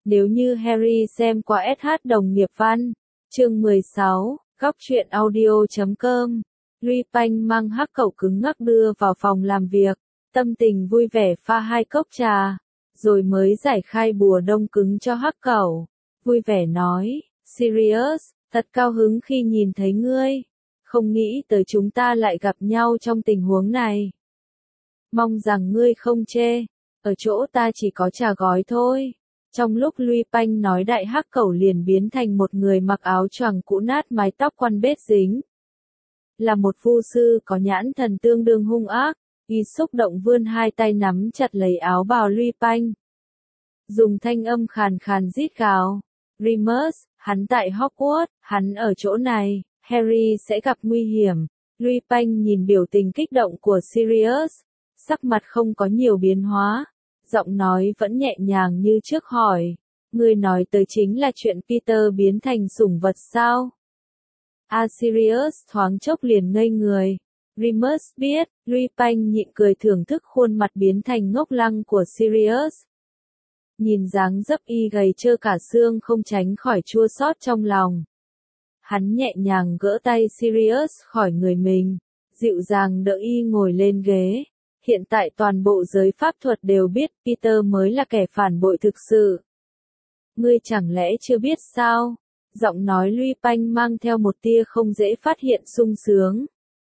Nếu như Harry xem qua SH đồng nghiệp văn. Chương 16, góc truyện audio.com. Louis Panh mang hắc cẩu cứng ngắc đưa vào phòng làm việc, tâm tình vui vẻ pha 2 cốc trà, rồi mới giải khai bùa đông cứng cho hắc cẩu. Vui vẻ nói, Sirius, thật cao hứng khi nhìn thấy ngươi. Không nghĩ tới chúng ta lại gặp nhau trong tình huống này. Mong rằng ngươi không chê, ở chỗ ta chỉ có trà gói thôi. Trong lúc Louis Panh nói đại hắc cẩu liền biến thành một người mặc áo choàng cũ nát mái tóc quăn bết dính. Là một vu sư có nhãn thần tương đương hung ác, y xúc động vươn 2 tay nắm chặt lấy áo bào Louis Panh. Dùng thanh âm khàn khàn rít gào. Remus, hắn tại Hogwarts, hắn ở chỗ này, Harry sẽ gặp nguy hiểm. Louis Panh nhìn biểu tình kích động của Sirius, sắc mặt không có nhiều biến hóa, giọng nói vẫn nhẹ nhàng như trước hỏi, ngươi nói tới chính là chuyện Peter biến thành sủng vật sao? Sirius thoáng chốc liền ngây người. Remus biết, Louis Panh nhịn cười thưởng thức khuôn mặt biến thành ngốc lăng của Sirius. Nhìn dáng dấp y gầy trơ cả xương không tránh khỏi chua xót trong lòng. Hắn nhẹ nhàng gỡ tay Sirius khỏi người mình, dịu dàng đỡ y ngồi lên ghế. Hiện tại toàn bộ giới pháp thuật đều biết Peter mới là kẻ phản bội thực sự. Ngươi chẳng lẽ chưa biết sao? Giọng nói Louis Panh mang theo một tia không dễ phát hiện sung sướng.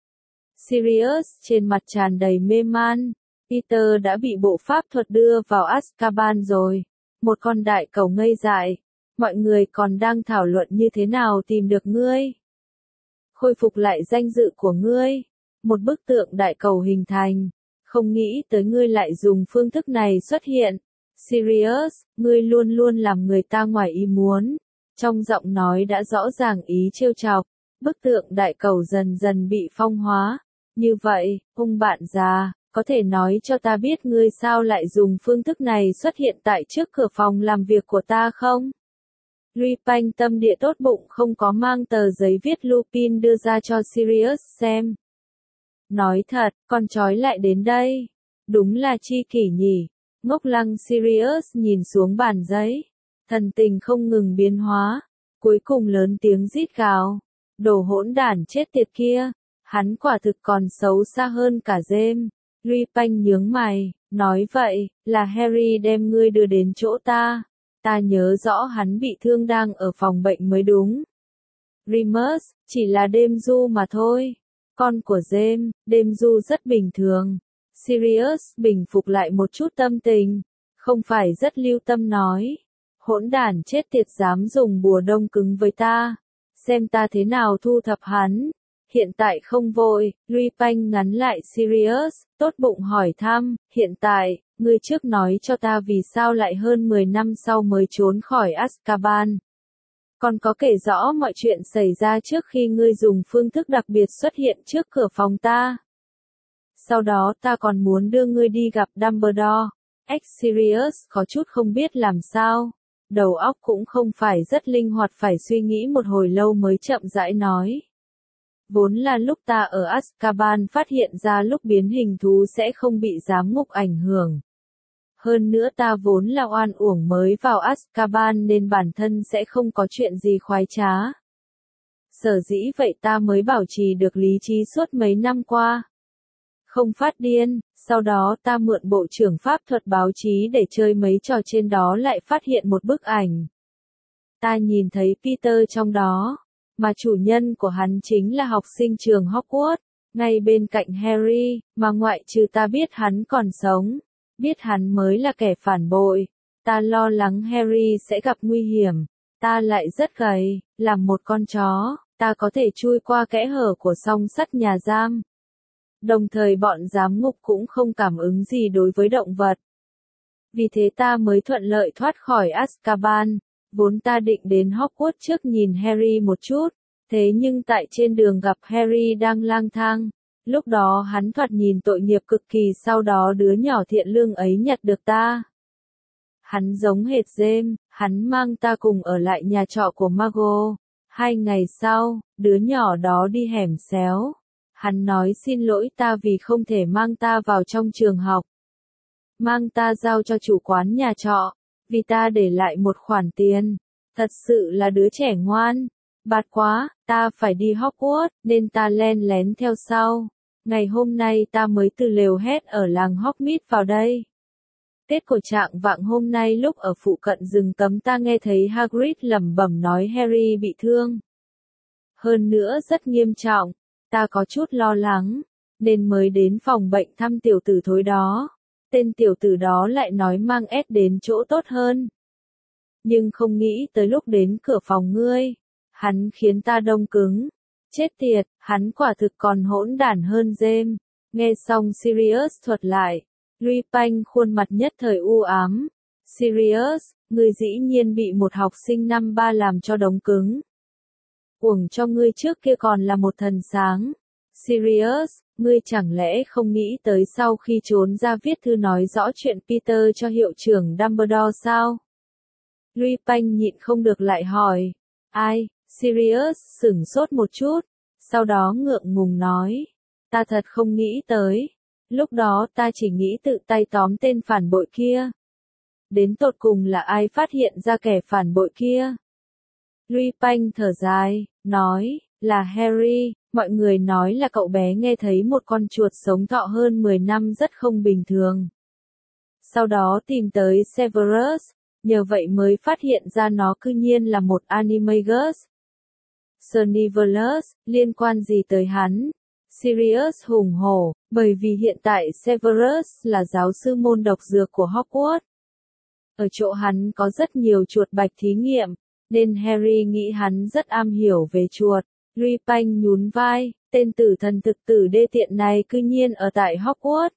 Sirius trên mặt tràn đầy mê man. Peter đã bị bộ pháp thuật đưa vào Azkaban rồi. Một con đại cẩu ngây dại. Mọi người còn đang thảo luận như thế nào tìm được ngươi. Khôi phục lại danh dự của ngươi. Một bức tượng đại cẩu hình thành. Không nghĩ tới ngươi lại dùng phương thức này xuất hiện. Sirius, ngươi luôn luôn làm người ta ngoài ý muốn. Trong giọng nói đã rõ ràng ý trêu chọc. Bức tượng đại cẩu dần dần bị phong hóa. Như vậy, ông bạn già, có thể nói cho ta biết ngươi sao lại dùng phương thức này xuất hiện tại trước cửa phòng làm việc của ta không? Louis Panh tâm địa tốt bụng không có mang tờ giấy viết Lupin đưa ra cho Sirius xem. Nói thật, con trói lại đến đây. Đúng là chi kỷ nhỉ. Ngốc lăng Sirius nhìn xuống bàn giấy. Thần tình không ngừng biến hóa. Cuối cùng lớn tiếng rít gào. Đồ hỗn đản chết tiệt kia. Hắn quả thực còn xấu xa hơn cả James. Louis Panh nhướng mày, nói vậy, là Harry đem ngươi đưa đến chỗ ta. Ta nhớ rõ hắn bị thương đang ở phòng bệnh mới đúng. Remus, chỉ là đêm du mà thôi. Con của James, đêm du rất bình thường. Sirius bình phục lại một chút tâm tình. Không phải rất lưu tâm nói. Hỗn đản chết tiệt dám dùng bùa đông cứng với ta. Xem ta thế nào thu thập hắn. Hiện tại không vội, Louis Panh ngắn lại Sirius, tốt bụng hỏi thăm, hiện tại, ngươi trước nói cho ta vì sao lại hơn 10 năm sau mới trốn khỏi Azkaban. Còn có kể rõ mọi chuyện xảy ra trước khi ngươi dùng phương thức đặc biệt xuất hiện trước cửa phòng ta. Sau đó ta còn muốn đưa ngươi đi gặp Dumbledore. Sirius có chút không biết làm sao. Đầu óc cũng không phải rất linh hoạt, phải suy nghĩ một hồi lâu mới chậm rãi nói. Vốn là lúc ta ở Azkaban phát hiện ra lúc biến hình thú sẽ không bị giám ngục ảnh hưởng. Hơn nữa ta vốn là oan uổng mới vào Azkaban nên bản thân sẽ không có chuyện gì khoái trá. Sở dĩ vậy ta mới bảo trì được lý trí suốt mấy năm qua. Không phát điên, sau đó ta mượn bộ trưởng pháp thuật báo chí để chơi mấy trò trên đó lại phát hiện một bức ảnh. Ta nhìn thấy Peter trong đó. Mà chủ nhân của hắn chính là học sinh trường Hogwarts, ngay bên cạnh Harry, mà ngoại trừ ta biết hắn còn sống, biết hắn mới là kẻ phản bội. Ta lo lắng Harry sẽ gặp nguy hiểm, ta lại rất gầy, làm một con chó, ta có thể chui qua kẽ hở của song sắt nhà giam. Đồng thời bọn giám ngục cũng không cảm ứng gì đối với động vật. Vì thế ta mới thuận lợi thoát khỏi Azkaban. Vốn ta định đến Hogwarts trước nhìn Harry một chút, thế nhưng tại trên đường gặp Harry đang lang thang. Lúc đó hắn thoạt nhìn tội nghiệp cực kỳ, sau đó đứa nhỏ thiện lương ấy nhặt được ta. Hắn giống hệt James, hắn mang ta cùng ở lại nhà trọ của Margot. 2 ngày sau, đứa nhỏ đó đi hẻm xéo. Hắn nói xin lỗi ta vì không thể mang ta vào trong trường học. Mang ta giao cho chủ quán nhà trọ. vì ta để lại một khoản tiền. Thật sự là đứa trẻ ngoan. Bạt quá, ta phải đi Hogwarts, nên ta len lén theo sau. Ngày hôm nay ta mới từ lều hét ở làng Hogsmeade vào đây. Tết của trạng vạng hôm nay lúc ở phụ cận rừng cấm ta nghe thấy Hagrid lẩm bẩm nói Harry bị thương. Hơn nữa rất nghiêm trọng, ta có chút lo lắng, nên mới đến phòng bệnh thăm tiểu tử thối đó. Tên tiểu tử đó lại nói mang Ed đến chỗ tốt hơn. Nhưng không nghĩ tới lúc đến cửa phòng ngươi, hắn khiến ta đông cứng. Chết tiệt, hắn quả thực còn hỗn đản hơn James. Nghe xong Sirius thuật lại, Lupin khuôn mặt nhất thời u ám. Sirius, ngươi dĩ nhiên bị một học sinh năm 3 làm cho đống cứng. Uổng cho ngươi trước kia còn là một thần sáng. Sirius, ngươi chẳng lẽ không nghĩ tới sau khi trốn ra viết thư nói rõ chuyện Peter cho hiệu trưởng Dumbledore sao? Lupin nhịn không được lại hỏi. Ai? Sirius sửng sốt một chút, sau đó ngượng ngùng nói. Ta thật không nghĩ tới. Lúc đó ta chỉ nghĩ tự tay tóm tên phản bội kia. Đến tột cùng là ai phát hiện ra kẻ phản bội kia? Lupin thở dài, nói, là Harry. Mọi người nói là cậu bé nghe thấy một con chuột sống thọ hơn 10 năm rất không bình thường. Sau đó tìm tới Severus, nhờ vậy mới phát hiện ra nó cư nhiên là một Animagus. Carnivorous, liên quan gì tới hắn? Sirius hùng hổ, bởi vì hiện tại Severus là giáo sư môn độc dược của Hogwarts. Ở chỗ hắn có rất nhiều chuột bạch thí nghiệm, nên Harry nghĩ hắn rất am hiểu về chuột. Lupin nhún vai, tên tử thần thực tử đê tiện này cư nhiên ở tại Hogwarts.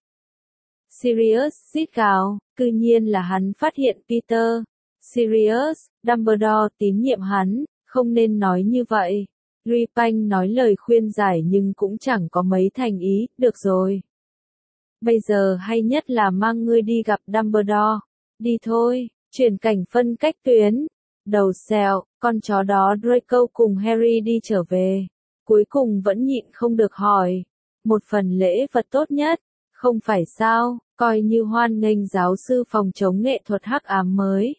Sirius rít gào, cư nhiên là hắn phát hiện Peter. Sirius, Dumbledore tín nhiệm hắn, không nên nói như vậy. Lupin nói lời khuyên giải nhưng cũng chẳng có mấy thành ý, được rồi. Bây giờ hay nhất là mang ngươi đi gặp Dumbledore. Đi thôi, chuyển cảnh phân cách tuyến. Đầu xèo, con chó đó Draco cùng Harry đi trở về. Cuối cùng vẫn nhịn không được hỏi. Một phần lễ vật tốt nhất, không phải sao, coi như hoan nghênh giáo sư phòng chống nghệ thuật hắc ám mới.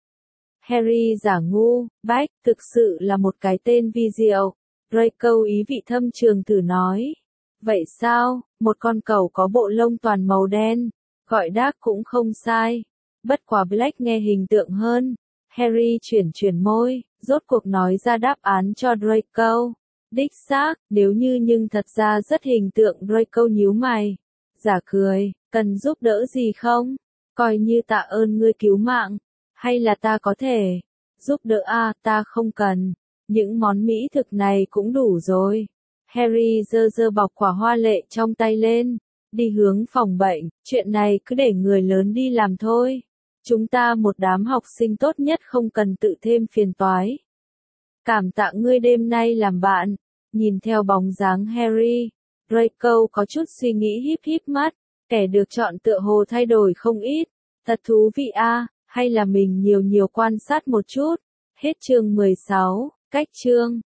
Harry giả ngu, bách, thực sự là một cái tên vi diệu. Draco ý vị thâm trường thử nói. Vậy sao, một con cẩu có bộ lông toàn màu đen, gọi Dark cũng không sai. Bất quá Black nghe hình tượng hơn. Harry chuyển môi, rốt cuộc nói ra đáp án cho Draco. Đích xác, nếu như nhưng thật ra rất hình tượng. Draco nhíu mày. Giả cười, cần giúp đỡ gì không? Coi như tạ ơn ngươi cứu mạng. Hay là ta có thể giúp đỡ à, ta không cần. Những món mỹ thực này cũng đủ rồi. Harry giơ bọc quả hoa lệ trong tay lên. Đi hướng phòng bệnh, chuyện này cứ để người lớn đi làm thôi. Chúng ta một đám học sinh tốt nhất không cần tự thêm phiền toái. Cảm tạ ngươi đêm nay làm bạn. Nhìn theo bóng dáng Harry, Draco có chút suy nghĩ híp híp mắt. Kẻ được chọn tựa hồ thay đổi không ít. Thật thú vị à, hay là mình nhiều quan sát một chút. Hết chương 16, cách chương.